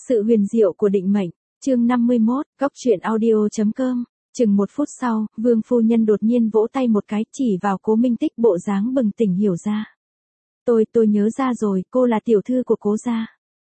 Sự huyền diệu của định mệnh, chương 51, góc truyện audio.com. Chừng 1 phút sau, Vương phu nhân đột nhiên vỗ tay một cái, chỉ vào Cố Minh Tích, bộ dáng bừng tỉnh hiểu ra. Tôi nhớ ra rồi, cô là tiểu thư của Cố gia.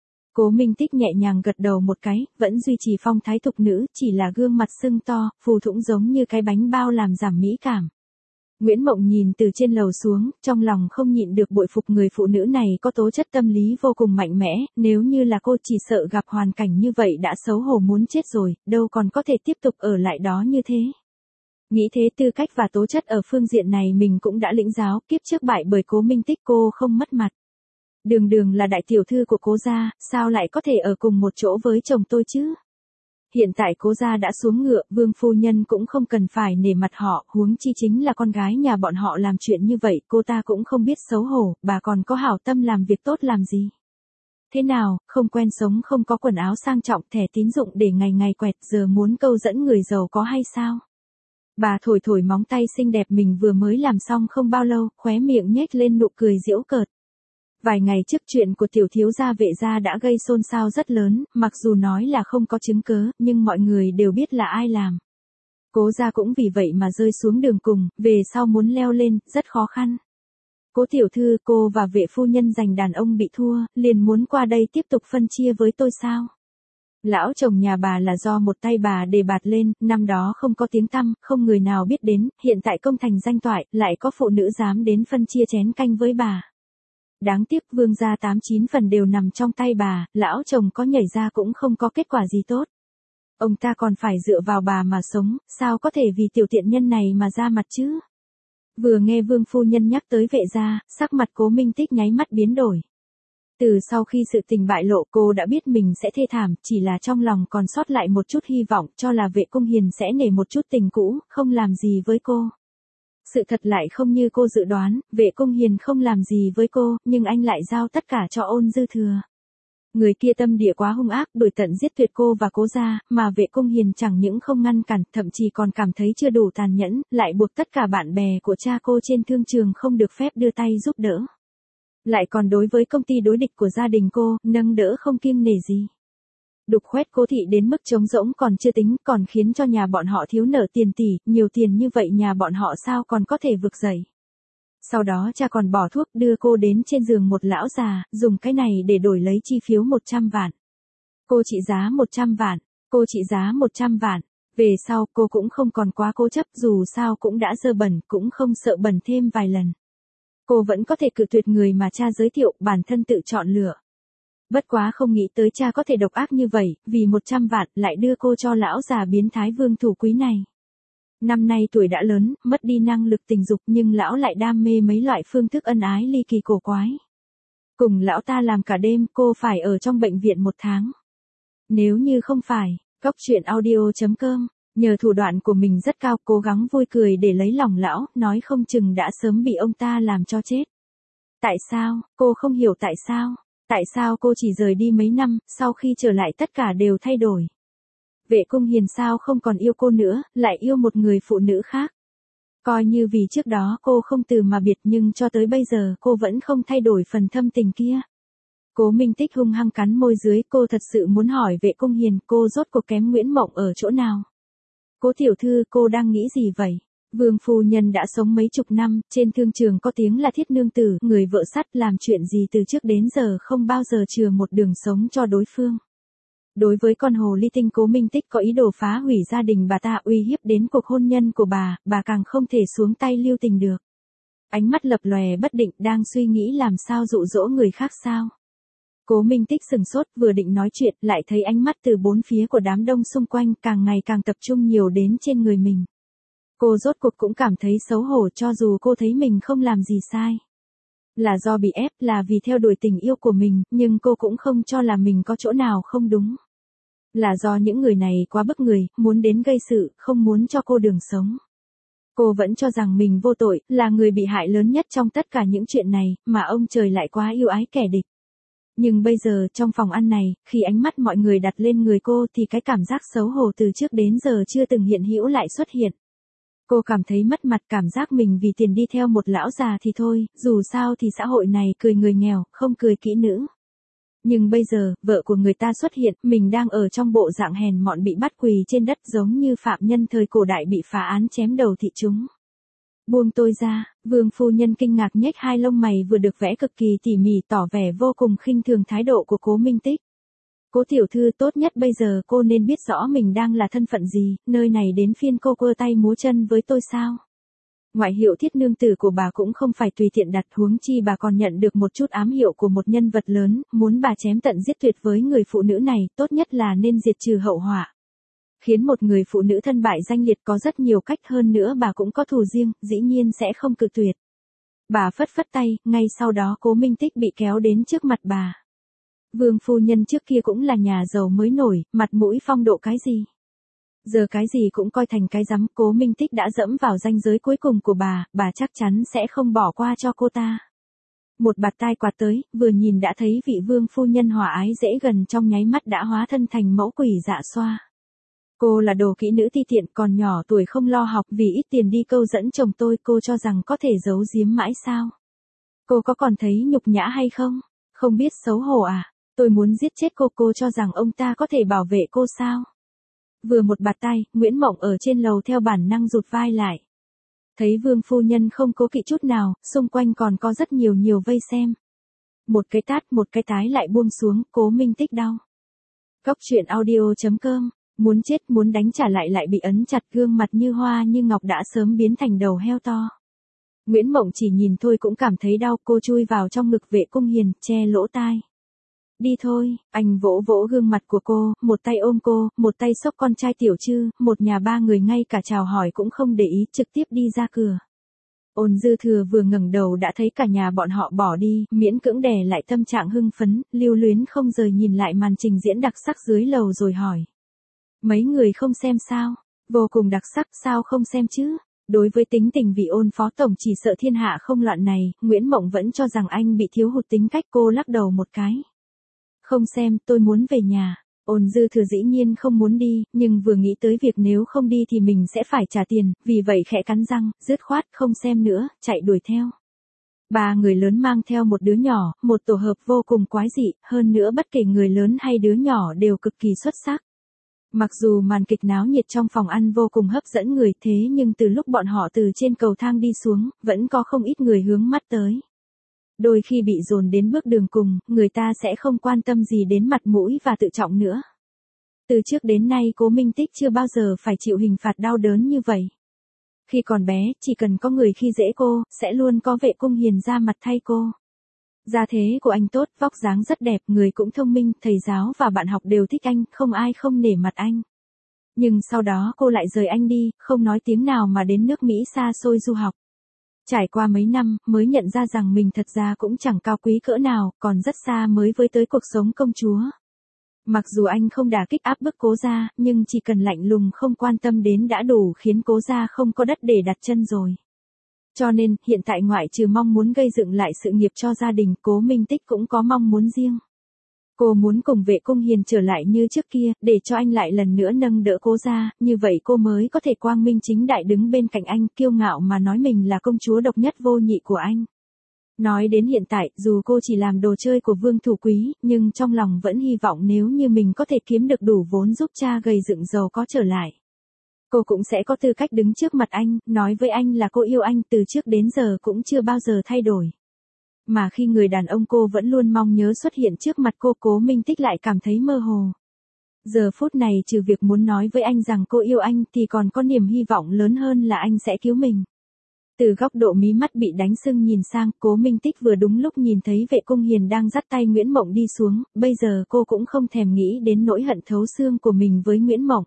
Cố Minh Tích nhẹ nhàng gật đầu một cái, vẫn duy trì phong thái thục nữ, chỉ là gương mặt sưng to, phù thủng giống như cái bánh bao làm giảm mỹ cảm. Nguyễn Mộng nhìn từ trên lầu xuống, trong lòng không nhịn được bội phục người phụ nữ này có tố chất tâm lý vô cùng mạnh mẽ, nếu như là cô chỉ sợ gặp hoàn cảnh như vậy đã xấu hổ muốn chết rồi, đâu còn có thể tiếp tục ở lại đó như thế. Nghĩ thế tư cách và tố chất ở phương diện này mình cũng đã lĩnh giáo, kiếp trước bại bởi Cố Minh Tích cô không mất mặt. Đường là đại tiểu thư của Cố gia, sao lại có thể ở cùng một chỗ với chồng tôi chứ? Hiện tại Cố gia đã xuống ngựa, Vương phu nhân cũng không cần phải nể mặt họ, huống chi chính là con gái nhà bọn họ làm chuyện như vậy, cô ta cũng không biết xấu hổ, bà còn có hảo tâm làm việc tốt làm gì. Thế nào, không quen sống không có quần áo sang trọng, thẻ tín dụng để ngày ngày quẹt, giờ muốn câu dẫn người giàu có hay sao? Bà thổi móng tay xinh đẹp mình vừa mới làm xong không bao lâu, khóe miệng nhếch lên nụ cười giễu cợt. Vài ngày trước chuyện của tiểu thiếu gia Vệ gia đã gây xôn xao rất lớn, mặc dù nói là không có chứng cớ, nhưng mọi người đều biết là ai làm. Cố gia cũng vì vậy mà rơi xuống đường cùng, về sau muốn leo lên, rất khó khăn. Cố tiểu thư, cô và Vệ phu nhân giành đàn ông bị thua, liền muốn qua đây tiếp tục phân chia với tôi sao? Lão chồng nhà bà là do một tay bà đề bạt lên, năm đó không có tiếng tăm, không người nào biết đến, hiện tại công thành danh toại, lại có phụ nữ dám đến phân chia chén canh với bà. Đáng tiếc Vương gia 89 phần đều nằm trong tay bà, lão chồng có nhảy ra cũng không có kết quả gì tốt. Ông ta còn phải dựa vào bà mà sống, sao có thể vì tiểu tiện nhân này mà ra mặt chứ? Vừa nghe Vương phu nhân nhắc tới Vệ gia, sắc mặt Cố Minh Tích nháy mắt biến đổi. Từ sau khi sự tình bại lộ cô đã biết mình sẽ thê thảm, chỉ là trong lòng còn sót lại một chút hy vọng cho là Vệ Cung Hiền sẽ nể một chút tình cũ, không làm gì với cô. Sự thật lại không như cô dự đoán, Vệ Cung Hiền không làm gì với cô, nhưng anh lại giao tất cả cho Ôn Dư Thừa. Người kia tâm địa quá hung ác, đuổi tận giết tuyệt cô và Cố gia, mà Vệ Cung Hiền chẳng những không ngăn cản, thậm chí còn cảm thấy chưa đủ tàn nhẫn, lại buộc tất cả bạn bè của cha cô trên thương trường không được phép đưa tay giúp đỡ. Lại còn đối với công ty đối địch của gia đình cô, nâng đỡ không kiêng nể gì. Đục khoét Cố thị đến mức trống rỗng còn chưa tính, còn khiến cho nhà bọn họ thiếu nợ tiền tỷ, nhiều tiền như vậy nhà bọn họ sao còn có thể vực dậy. Sau đó cha còn bỏ thuốc đưa cô đến trên giường một lão già, dùng cái này để đổi lấy chi phiếu 100 vạn. Cô trị giá 100 vạn, cô trị giá 100 vạn. Về sau cô cũng không còn quá cố chấp, dù sao cũng đã dơ bẩn, cũng không sợ bẩn thêm vài lần. Cô vẫn có thể cự tuyệt người mà cha giới thiệu, bản thân tự chọn lựa. Bất quá không nghĩ tới cha có thể độc ác như vậy, vì 100 vạn lại đưa cô cho lão già biến thái Vương Thủ Quý này. Năm nay tuổi đã lớn, mất đi năng lực tình dục nhưng lão lại đam mê mấy loại phương thức ân ái ly kỳ cổ quái. Cùng lão ta làm cả đêm, cô phải ở trong bệnh viện 1 tháng. Nếu như không phải, góc truyện audio.com, nhờ thủ đoạn của mình rất cao, cố gắng vui cười để lấy lòng lão, nói không chừng đã sớm bị ông ta làm cho chết. Tại sao, cô không hiểu tại sao? Tại sao cô chỉ rời đi mấy năm, sau khi trở lại tất cả đều thay đổi? Vệ Cung Hiền sao không còn yêu cô nữa, lại yêu một người phụ nữ khác? Coi như vì trước đó cô không từ mà biệt nhưng cho tới bây giờ cô vẫn không thay đổi phần thâm tình kia. Cố Minh Tích hung hăng cắn môi dưới, cô thật sự muốn hỏi Vệ Cung Hiền cô rốt cuộc kém Nguyễn Mộng ở chỗ nào? Cố tiểu thư, cô đang nghĩ gì vậy? Vương phu nhân đã sống mấy chục năm, trên thương trường có tiếng là thiết nương tử, người vợ sắt, làm chuyện gì từ trước đến giờ không bao giờ chừa một đường sống cho đối phương. Đối với con hồ ly tinh Cố Minh Tích có ý đồ phá hủy gia đình bà ta, uy hiếp đến cuộc hôn nhân của bà càng không thể xuống tay lưu tình được. Ánh mắt lập lòe bất định, đang suy nghĩ làm sao dụ dỗ người khác sao. Cố Minh Tích sừng sốt, vừa định nói chuyện, lại thấy ánh mắt từ bốn phía của đám đông xung quanh càng ngày càng tập trung nhiều đến trên người mình. Cô rốt cuộc cũng cảm thấy xấu hổ, cho dù cô thấy mình không làm gì sai. Là do bị ép, là vì theo đuổi tình yêu của mình, nhưng cô cũng không cho là mình có chỗ nào không đúng. Là do những người này quá bức người, muốn đến gây sự, không muốn cho cô đường sống. Cô vẫn cho rằng mình vô tội, là người bị hại lớn nhất trong tất cả những chuyện này, mà ông trời lại quá yêu ái kẻ địch. Nhưng bây giờ trong phòng ăn này, khi ánh mắt mọi người đặt lên người cô thì cái cảm giác xấu hổ từ trước đến giờ chưa từng hiện hữu lại xuất hiện. Cô cảm thấy mất mặt, cảm giác mình vì tiền đi theo một lão già thì thôi, dù sao thì xã hội này cười người nghèo, không cười kỹ nữ. Nhưng bây giờ, vợ của người ta xuất hiện, mình đang ở trong bộ dạng hèn mọn bị bắt quỳ trên đất giống như phạm nhân thời cổ đại bị phá án chém đầu thị chúng. Buông tôi ra, vương phu nhân kinh ngạc nhếch hai lông mày vừa được vẽ cực kỳ tỉ mỉ tỏ vẻ vô cùng khinh thường thái độ của Cố Minh Tích. Cố tiểu thư, tốt nhất bây giờ cô nên biết rõ mình đang là thân phận gì, nơi này đến phiên cô quơ tay múa chân với tôi sao? Ngoại hiệu Thiết nương tử của bà cũng không phải tùy tiện đặt, huống chi bà còn nhận được một chút ám hiệu của một nhân vật lớn, muốn bà chém tận giết tuyệt với người phụ nữ này, tốt nhất là nên diệt trừ hậu họa. Khiến một người phụ nữ thân bại danh liệt có rất nhiều cách, hơn nữa bà cũng có thù riêng, dĩ nhiên sẽ không cự tuyệt. Bà phất phất tay, ngay sau đó Cố Minh Tích bị kéo đến trước mặt bà. Vương phu nhân trước kia cũng là nhà giàu mới nổi, mặt mũi phong độ cái gì. Giờ cái gì cũng coi thành cái rắm, Cố Minh Tích đã dẫm vào ranh giới cuối cùng của bà chắc chắn sẽ không bỏ qua cho cô ta. Một bạt tai quạt tới, vừa nhìn đã thấy vị vương phu nhân hòa ái dễ gần trong nháy mắt đã hóa thân thành mẫu quỷ dạ xoa. Cô là đồ kỹ nữ ti tiện, còn nhỏ tuổi không lo học, vì ít tiền đi câu dẫn chồng tôi, cô cho rằng có thể giấu giếm mãi sao? Cô có còn thấy nhục nhã hay không? Không biết xấu hổ à? Tôi muốn giết chết cô cho rằng ông ta có thể bảo vệ cô sao? Vừa một bạt tay, Nguyễn Mộng ở trên lầu theo bản năng rụt vai lại. Thấy vương phu nhân không cố kỵ chút nào, xung quanh còn có rất nhiều vây xem. Một cái tát một cái tái lại buông xuống, Cố Minh Tích đau. Cóc truyện audio.com, muốn chết muốn đánh trả lại bị ấn chặt, gương mặt như hoa như ngọc đã sớm biến thành đầu heo to. Nguyễn Mộng chỉ nhìn thôi cũng cảm thấy đau, cô chui vào trong ngực Vệ Cung Hiền, che lỗ tai. Đi thôi, anh vỗ vỗ gương mặt của cô, một tay ôm cô, một tay xốc con trai Tiểu Trư, một nhà ba người ngay cả chào hỏi cũng không để ý, trực tiếp đi ra cửa. Ôn Dư Thừa vừa ngẩng đầu đã thấy cả nhà bọn họ bỏ đi, miễn cưỡng đè lại tâm trạng hưng phấn, lưu luyến không rời nhìn lại màn trình diễn đặc sắc dưới lầu rồi hỏi. Mấy người không xem sao? Vô cùng đặc sắc, sao không xem chứ? Đối với tính tình vị Ôn phó tổng chỉ sợ thiên hạ không loạn này, Nguyễn Mộng vẫn cho rằng anh bị thiếu hụt tính cách, cô lắc đầu một cái. Không xem, tôi muốn về nhà. Ôn Dư Thừa dĩ nhiên không muốn đi, nhưng vừa nghĩ tới việc nếu không đi thì mình sẽ phải trả tiền, vì vậy khẽ cắn răng, dứt khoát không xem nữa, chạy đuổi theo. Ba người lớn mang theo một đứa nhỏ, một tổ hợp vô cùng quái dị, hơn nữa bất kể người lớn hay đứa nhỏ đều cực kỳ xuất sắc. Mặc dù màn kịch náo nhiệt trong phòng ăn vô cùng hấp dẫn người, thế nhưng từ lúc bọn họ từ trên cầu thang đi xuống, vẫn có không ít người hướng mắt tới. Đôi khi bị dồn đến bước đường cùng, người ta sẽ không quan tâm gì đến mặt mũi và tự trọng nữa. Từ trước đến nay Cố Minh Tích chưa bao giờ phải chịu hình phạt đau đớn như vậy. Khi còn bé, chỉ cần có người khi dễ cô, sẽ luôn có Vệ Cung Hiền ra mặt thay cô. Gia thế của anh tốt, vóc dáng rất đẹp, người cũng thông minh, thầy giáo và bạn học đều thích anh, không ai không nể mặt anh. Nhưng sau đó cô lại rời anh đi, không nói tiếng nào mà đến nước Mỹ xa xôi du học. Trải qua mấy năm, mới nhận ra rằng mình thật ra cũng chẳng cao quý cỡ nào, còn rất xa mới với tới cuộc sống công chúa. Mặc dù anh không đả kích áp bức Cố gia, nhưng chỉ cần lạnh lùng không quan tâm đến đã đủ khiến Cố gia không có đất để đặt chân rồi. Cho nên, hiện tại ngoại trừ mong muốn gây dựng lại sự nghiệp cho gia đình, Cố Minh Tích cũng có mong muốn riêng. Cô muốn cùng Vệ Cung Hiền trở lại như trước kia, để cho anh lại lần nữa nâng đỡ Cố gia, như vậy cô mới có thể quang minh chính đại đứng bên cạnh anh, kiêu ngạo mà nói mình là công chúa độc nhất vô nhị của anh. Nói đến hiện tại, dù cô chỉ làm đồ chơi của Vương Thủ Quý, nhưng trong lòng vẫn hy vọng nếu như mình có thể kiếm được đủ vốn giúp cha gầy dựng giàu có trở lại. Cô cũng sẽ có tư cách đứng trước mặt anh, nói với anh là cô yêu anh, từ trước đến giờ cũng chưa bao giờ thay đổi. Mà khi người đàn ông cô vẫn luôn mong nhớ xuất hiện trước mặt cô, Cố Minh Tích lại cảm thấy mơ hồ. Giờ phút này trừ việc muốn nói với anh rằng cô yêu anh thì còn có niềm hy vọng lớn hơn là anh sẽ cứu mình. Từ góc độ mí mắt bị đánh sưng nhìn sang, Cố Minh Tích vừa đúng lúc nhìn thấy Vệ Cung Hiền đang dắt tay Nguyễn Mộng đi xuống, bây giờ cô cũng không thèm nghĩ đến nỗi hận thấu xương của mình với Nguyễn Mộng.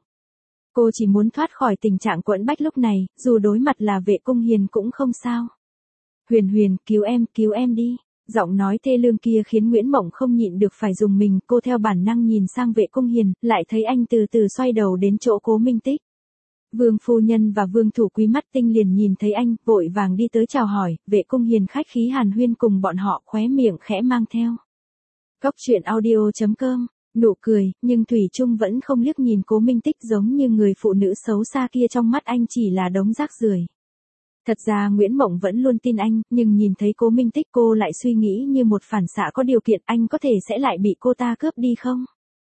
Cô chỉ muốn thoát khỏi tình trạng quẫn bách lúc này, dù đối mặt là Vệ Cung Hiền cũng không sao. Huyền Huyền, cứu em đi. Giọng nói thê lương kia khiến Nguyễn Mộng không nhịn được phải dùng mình, cô theo bản năng nhìn sang Vệ Cung Hiền, lại thấy anh từ từ xoay đầu đến chỗ Cố Minh Tích. Vương phu nhân và Vương Thủ Quý mắt tinh liền nhìn thấy anh, vội vàng đi tới chào hỏi, Vệ Cung Hiền khách khí hàn huyên cùng bọn họ, khóe miệng khẽ mang theo. Cóc truyện audio.com, nụ cười, nhưng Thủy Chung vẫn không liếc nhìn Cố Minh Tích, giống như người phụ nữ xấu xa kia trong mắt anh chỉ là đống rác rưởi. Thật ra Nguyễn Mộng vẫn luôn tin anh, nhưng nhìn thấy Cố Minh Tích cô lại suy nghĩ như một phản xạ có điều kiện anh có thể sẽ lại bị cô ta cướp đi không?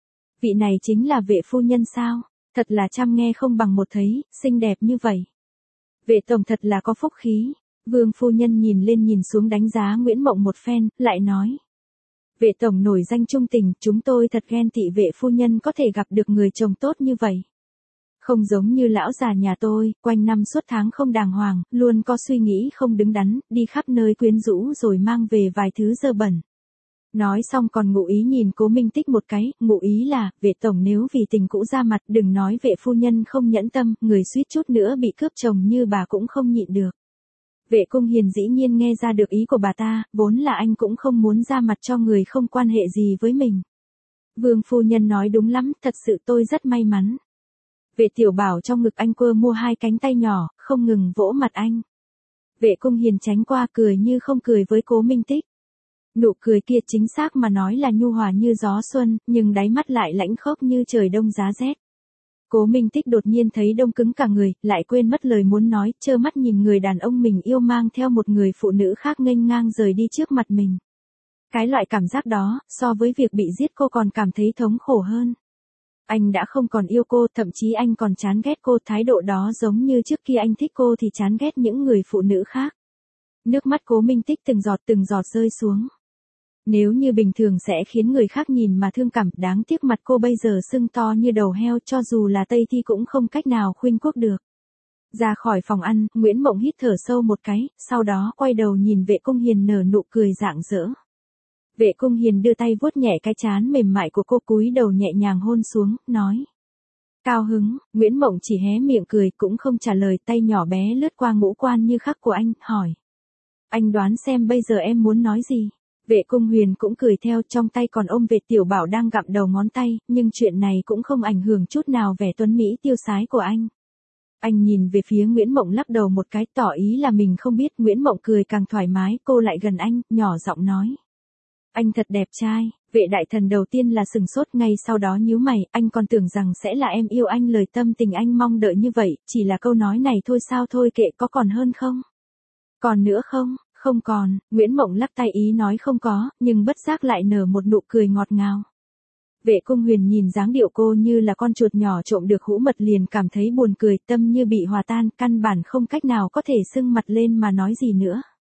Vị này chính là vệ phu nhân sao? Thật là trăm nghe không bằng một thấy, xinh đẹp như vậy. Vệ tổng thật là có phúc khí. Vương phu nhân nhìn lên nhìn xuống đánh giá Nguyễn Mộng một phen, lại nói. Vệ tổng nổi danh trung tình, chúng tôi thật ghen tị vệ phu nhân có thể gặp được người chồng tốt như vậy. Không giống như lão già nhà tôi, quanh năm suốt tháng không đàng hoàng, luôn có suy nghĩ không đứng đắn, đi khắp nơi quyến rũ rồi mang về vài thứ dơ bẩn. Nói xong còn ngụ ý nhìn Cố Minh Tích một cái, ngụ ý là, vệ tổng nếu vì tình cũ ra mặt đừng nói vệ phu nhân không nhẫn tâm, người suýt chút nữa bị cướp chồng như bà cũng không nhịn được. Vệ Cung Hiền dĩ nhiên nghe ra được ý của bà ta, vốn là anh cũng không muốn ra mặt cho người không quan hệ gì với mình. Vương phu nhân nói đúng lắm, thật sự tôi rất may mắn. Vệ Tiểu Bảo trong ngực anh quơ mua hai cánh tay nhỏ, không ngừng vỗ mặt anh. Vệ Cung Hiền tránh qua cười như không cười với Cố Minh Tích. Nụ cười kia chính xác mà nói là nhu hòa như gió xuân, nhưng đáy mắt lại lãnh khốc như trời đông giá rét. Cố Minh Tích đột nhiên thấy đông cứng cả người, lại quên mất lời muốn nói, trơ mắt nhìn người đàn ông mình yêu mang theo một người phụ nữ khác nghênh ngang rời đi trước mặt mình. Cái loại cảm giác đó, so với việc bị giết cô còn cảm thấy thống khổ hơn. Anh đã không còn yêu cô, thậm chí anh còn chán ghét cô, thái độ đó giống như trước kia anh thích cô thì chán ghét những người phụ nữ khác. Nước mắt Cố Minh Tích từng giọt rơi xuống. Nếu như bình thường sẽ khiến người khác nhìn mà thương cảm, đáng tiếc mặt cô bây giờ sưng to như đầu heo, cho dù là Tây Thi cũng không cách nào khuynh quốc được. Ra khỏi phòng ăn, Nguyễn Mộng hít thở sâu một cái, sau đó quay đầu nhìn Vệ Cung Hiền nở nụ cười rạng rỡ. Vệ Cung Hiền đưa tay vuốt nhẹ cái trán mềm mại của cô, cúi đầu nhẹ nhàng hôn xuống, nói. Cao hứng, Nguyễn Mộng chỉ hé miệng cười cũng không trả lời, tay nhỏ bé lướt qua ngũ quan như khắc của anh, hỏi. Anh đoán xem bây giờ em muốn nói gì? Vệ Cung Huyền cũng cười theo, trong tay còn ôm Vệ Tiểu Bảo đang gặm đầu ngón tay, nhưng chuyện này cũng không ảnh hưởng chút nào vẻ tuấn mỹ tiêu sái của anh. Anh nhìn về phía Nguyễn Mộng lắc đầu một cái, tỏ ý là mình không biết. Nguyễn Mộng cười càng thoải mái, cô lại gần anh, nhỏ giọng nói. Anh thật đẹp trai. Vệ đại thần đầu tiên là sừng sốt, ngay sau đó nhíu mày, anh còn tưởng rằng sẽ là em yêu anh, lời tâm tình anh mong đợi như vậy, chỉ là câu nói này thôi sao, thôi kệ, có còn hơn không? Còn nữa không? Không còn. Nguyễn Mộng lắc tay ý nói không có, nhưng bất giác lại nở một nụ cười ngọt ngào. Vệ Cung Huyền nhìn dáng điệu cô như là con chuột nhỏ trộm được hũ mật liền cảm thấy buồn cười, tâm như bị hòa tan, căn bản không cách nào có thể sưng mặt lên mà nói gì nữa.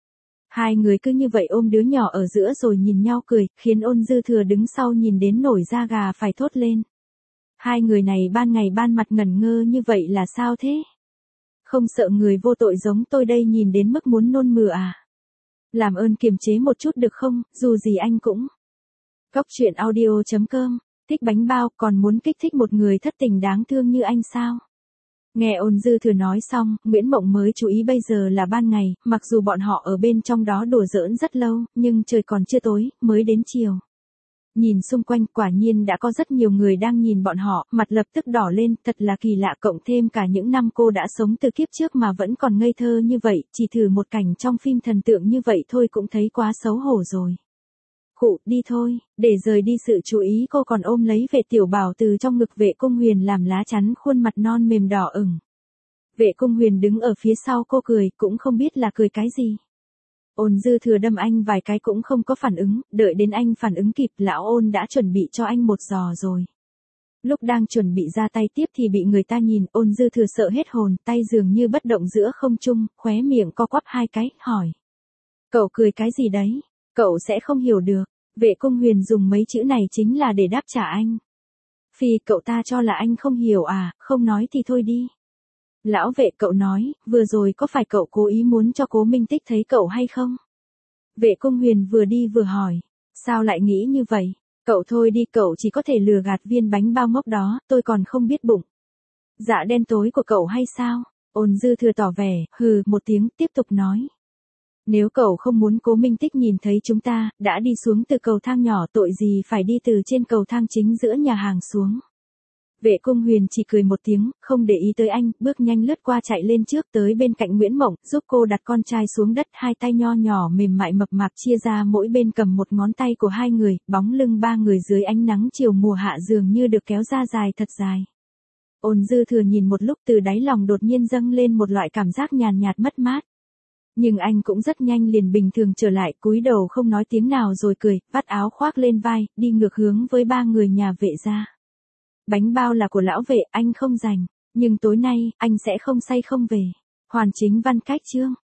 Hai người cứ như vậy ôm đứa nhỏ ở giữa rồi nhìn nhau cười, khiến Ôn Dư Thừa đứng sau nhìn đến nổi da gà phải thốt lên. Hai người này ban ngày ban mặt ngẩn ngơ như vậy là sao thế? Không sợ người vô tội giống tôi đây nhìn đến mức muốn nôn mửa à? Làm ơn kiềm chế một chút được không, dù gì anh cũng. Góc truyện audio.com, thích bánh bao, còn muốn kích thích một người thất tình đáng thương như anh sao? Nghe Ôn Dư Thừa nói xong, Nguyễn Mộng mới chú ý bây giờ là ban ngày, mặc dù bọn họ ở bên trong đó đùa giỡn rất lâu, nhưng trời còn chưa tối, mới đến chiều. Nhìn xung quanh, quả nhiên đã có rất nhiều người đang nhìn bọn họ, mặt lập tức đỏ lên, thật là kỳ lạ, cộng thêm cả những năm cô đã sống từ kiếp trước mà vẫn còn ngây thơ như vậy, chỉ thử một cảnh trong phim thần tượng như vậy thôi cũng thấy quá xấu hổ rồi. Khụ, đi thôi, để rời đi sự chú ý cô còn ôm lấy Vệ Tiểu Bảo từ trong ngực Vệ Cung Huyền làm lá chắn khuôn mặt non mềm đỏ ửng. Vệ Cung Huyền đứng ở phía sau cô cười, cũng không biết là cười cái gì. Ôn Dư Thừa đâm anh vài cái cũng không có phản ứng, đợi đến anh phản ứng kịp, lão Ôn đã chuẩn bị cho anh một giò rồi. Lúc đang chuẩn bị ra tay tiếp thì bị người ta nhìn, Ôn Dư Thừa sợ hết hồn, tay dường như bất động giữa không trung, khóe miệng co quắp hai cái, hỏi. Cậu cười cái gì đấy? Cậu sẽ không hiểu được. Vệ Cung Huyền dùng mấy chữ này chính là để đáp trả anh. Phi, cậu ta cho là anh không hiểu à, không nói thì thôi đi. Lão Vệ, cậu nói, vừa rồi có phải cậu cố ý muốn cho Cố Minh Tích thấy cậu hay không? Vệ Cung Huyền vừa đi vừa hỏi, sao lại nghĩ như vậy? Cậu thôi đi, cậu chỉ có thể lừa gạt viên bánh bao ngốc đó, tôi còn không biết bụng. Dạ đen tối của cậu hay sao? Ôn Dư Thừa tỏ vẻ, hừ một tiếng, tiếp tục nói. Nếu cậu không muốn Cố Minh Tích nhìn thấy chúng ta, đã đi xuống từ cầu thang nhỏ, tội gì phải đi từ trên cầu thang chính giữa nhà hàng xuống. Vệ Cung Huyền chỉ cười một tiếng, không để ý tới anh, bước nhanh lướt qua chạy lên trước tới bên cạnh Nguyễn Mộng, giúp cô đặt con trai xuống đất, hai tay nho nhỏ mềm mại mập mạp chia ra mỗi bên cầm một ngón tay của hai người, bóng lưng ba người dưới ánh nắng chiều mùa hạ dường như được kéo ra dài thật dài. Ôn Dư Thừa nhìn một lúc, từ đáy lòng đột nhiên dâng lên một loại cảm giác nhàn nhạt mất mát. Nhưng anh cũng rất nhanh liền bình thường trở lại, cúi đầu không nói tiếng nào rồi cười, vắt áo khoác lên vai, đi ngược hướng với ba người nhà vệ gia. Bánh bao là của lão vệ, anh không dành, nhưng tối nay, anh sẽ không say không về. Hoàn Chính Văn cách chương.